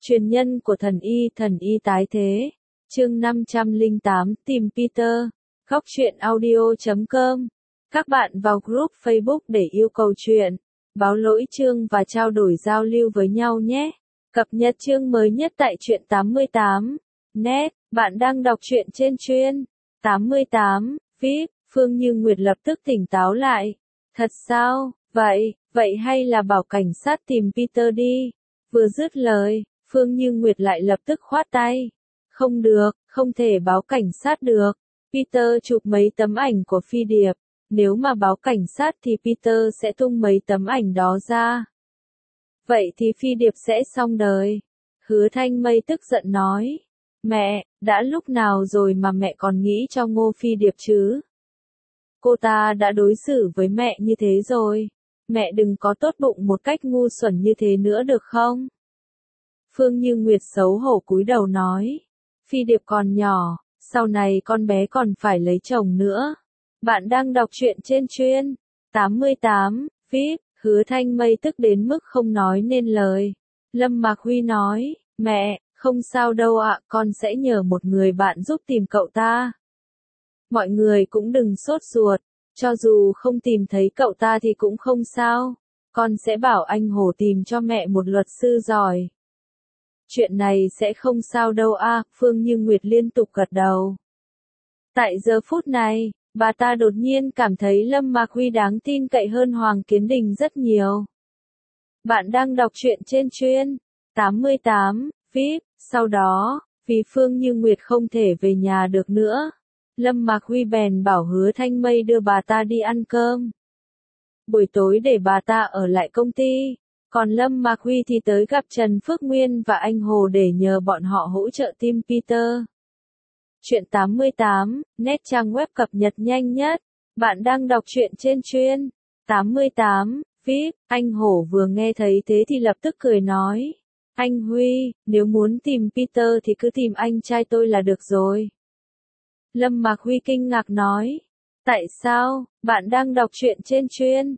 Truyền nhân của thần y tái thế. Chương 508, tìm Peter. Góc truyện audio.com. Các bạn vào group Facebook để yêu cầu chuyện, báo lỗi chương và trao đổi giao lưu với nhau nhé. Cập nhật chương mới nhất tại truyện 88. Net, bạn đang đọc truyện trên chuyên 88. VIP, Phương Như Nguyệt lập tức tỉnh táo lại. Thật sao? Vậy hay là bảo cảnh sát tìm Peter đi. Vừa dứt lời, Phương Như Nguyệt lại lập tức khoát tay. Không được, không thể báo cảnh sát được. Peter chụp mấy tấm ảnh của Phi Điệp. Nếu mà báo cảnh sát thì Peter sẽ tung mấy tấm ảnh đó ra. Vậy thì Phi Điệp sẽ xong đời. Hứa Thanh Mây tức giận nói. Mẹ, đã lúc nào rồi mà mẹ còn nghĩ cho Ngô Phi Điệp chứ? Cô ta đã đối xử với mẹ như thế rồi. Mẹ đừng có tốt bụng một cách ngu xuẩn như thế nữa được không? Phương Như Nguyệt xấu hổ cúi đầu nói. Phi Điệp còn nhỏ, sau này con bé còn phải lấy chồng nữa. Bạn đang đọc truyện trên chuyên 88, VIP, Hứa Thanh Mây tức đến mức không nói nên lời. Lâm Mạc Huy nói, mẹ, không sao đâu ạ, con sẽ nhờ một người bạn giúp tìm cậu ta. Mọi người cũng đừng sốt ruột, cho dù không tìm thấy cậu ta thì cũng không sao. Con sẽ bảo anh Hồ tìm cho mẹ một luật sư giỏi. Chuyện này sẽ không sao đâu a, Phương Như Nguyệt liên tục gật đầu. Tại giờ phút này, bà ta đột nhiên cảm thấy Lâm Mạc Huy đáng tin cậy hơn Hoàng Kiến Đình rất nhiều. Bạn đang đọc truyện trên chuyên 88, VIP, sau đó, vì Phương Như Nguyệt không thể về nhà được nữa, Lâm Mạc Huy bèn bảo Hứa Thanh Mây đưa bà ta đi ăn cơm. Buổi tối để bà ta ở lại công ty. Còn Lâm Mạc Huy thì tới gặp Trần Phước Nguyên và anh Hồ để nhờ bọn họ hỗ trợ team Peter. Truyện 88, net trang web cập nhật nhanh nhất. Bạn đang đọc truyện trên chuyên 88, VIP. Anh Hổ vừa nghe thấy thế thì lập tức cười nói. Anh Huy, nếu muốn tìm Peter thì cứ tìm anh trai tôi là được rồi. Lâm Mạc Huy kinh ngạc nói. Tại sao? Bạn đang đọc truyện trên chuyên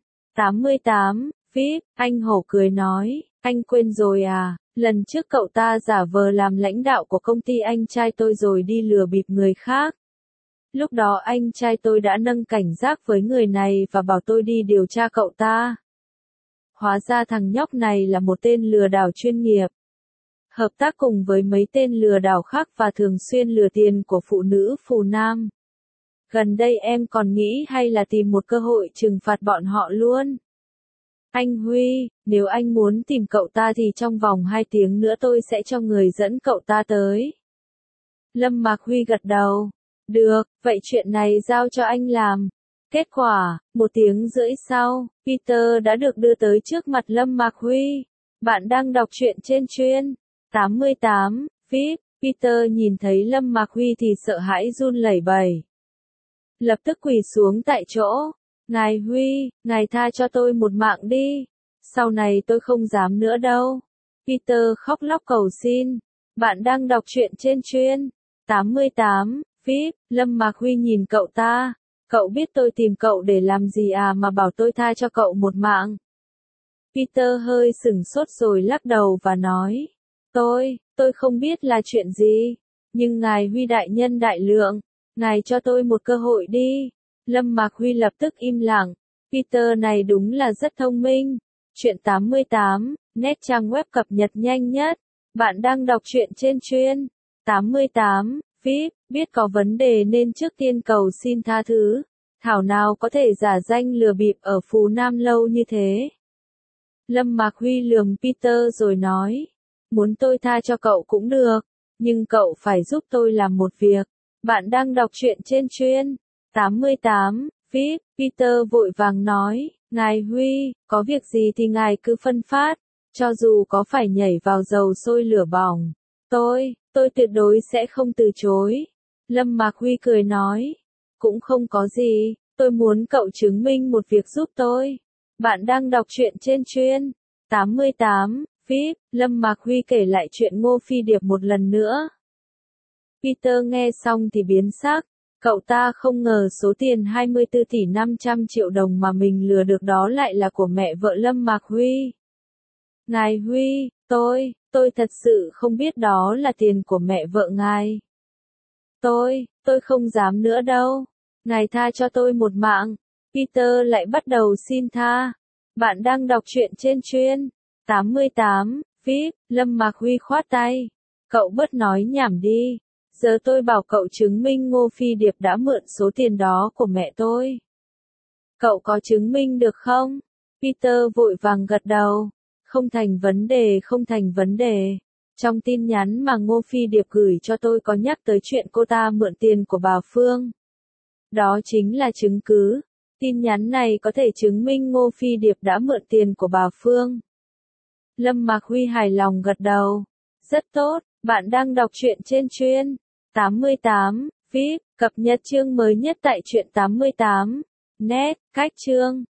88. VIP, anh Hổ cười nói, anh quên rồi à, lần trước cậu ta giả vờ làm lãnh đạo của công ty anh trai tôi rồi đi lừa bịp người khác. Lúc đó anh trai tôi đã nâng cảnh giác với người này và bảo tôi đi điều tra cậu ta. Hóa ra thằng nhóc này là một tên lừa đảo chuyên nghiệp. Hợp tác cùng với mấy tên lừa đảo khác và thường xuyên lừa tiền của phụ nữ phù nam. Gần đây em còn nghĩ hay là tìm một cơ hội trừng phạt bọn họ luôn. Anh Huy, nếu anh muốn tìm cậu ta thì trong vòng 2 tiếng nữa tôi sẽ cho người dẫn cậu ta tới. Lâm Mạc Huy gật đầu. Được, vậy chuyện này giao cho anh làm. Kết quả, 1 tiếng rưỡi sau, Peter đã được đưa tới trước mặt Lâm Mạc Huy. Bạn đang đọc truyện trên chuyên 88, VIP. Peter nhìn thấy Lâm Mạc Huy thì sợ hãi run lẩy bẩy. Lập tức quỳ xuống tại chỗ. Ngài Huy, ngài tha cho tôi một mạng đi. Sau này tôi không dám nữa đâu. Peter khóc lóc cầu xin. Bạn đang đọc truyện trên chuyên 88, VIP. Lâm Mạc Huy nhìn cậu ta. Cậu biết tôi tìm cậu để làm gì à mà bảo tôi tha cho cậu một mạng. Peter hơi sửng sốt rồi lắc đầu và nói. Tôi không biết là chuyện gì. Nhưng ngài Huy đại nhân đại lượng. Ngài cho tôi một cơ hội đi. Lâm Mạc Huy lập tức im lặng. Peter này đúng là rất thông minh. Truyện 88, net trang web cập nhật nhanh nhất. Bạn đang đọc truyện trên chuyên 88, VIP. Biết có vấn đề nên trước tiên cầu xin tha thứ. Thảo nào có thể giả danh lừa bịp ở Phú Nam lâu như thế. Lâm Mạc Huy lườm Peter rồi nói. Muốn tôi tha cho cậu cũng được. Nhưng cậu phải giúp tôi làm một việc. Bạn đang đọc truyện trên chuyên 88, VIP. Peter vội vàng nói, ngài Huy, có việc gì thì ngài cứ phân phát, cho dù có phải nhảy vào dầu sôi lửa bỏng. Tôi tuyệt đối sẽ không từ chối. Lâm Mạc Huy cười nói, cũng không có gì, tôi muốn cậu chứng minh một việc giúp tôi. Bạn đang đọc truyện trên chuyên 88, VIP. Lâm Mạc Huy kể lại chuyện Ngô Phi Điệp một lần nữa. Peter nghe xong thì biến sắc. Cậu ta không ngờ số tiền 24 tỷ 500 triệu đồng mà mình lừa được đó lại là của mẹ vợ Lâm Mạc Huy. Ngài Huy, tôi thật sự không biết đó là tiền của mẹ vợ ngài. Tôi không dám nữa đâu. Ngài tha cho tôi một mạng. Peter lại bắt đầu xin tha. Bạn đang đọc truyện trên chuyên 88, VIP, Lâm Mạc Huy khoát tay. Cậu bớt nói nhảm đi. Giờ tôi bảo cậu chứng minh Ngô Phi Điệp đã mượn số tiền đó của mẹ tôi. Cậu có chứng minh được không? Peter vội vàng gật đầu. Không thành vấn đề. Trong tin nhắn mà Ngô Phi Điệp gửi cho tôi có nhắc tới chuyện cô ta mượn tiền của bà Phương. Đó chính là chứng cứ. Tin nhắn này có thể chứng minh Ngô Phi Điệp đã mượn tiền của bà Phương. Lâm Mạc Huy hài lòng gật đầu. Rất tốt, bạn đang đọc truyện trên chuyên 88, VIP, cập nhật chương mới nhất tại truyện 88. Net, cách chương.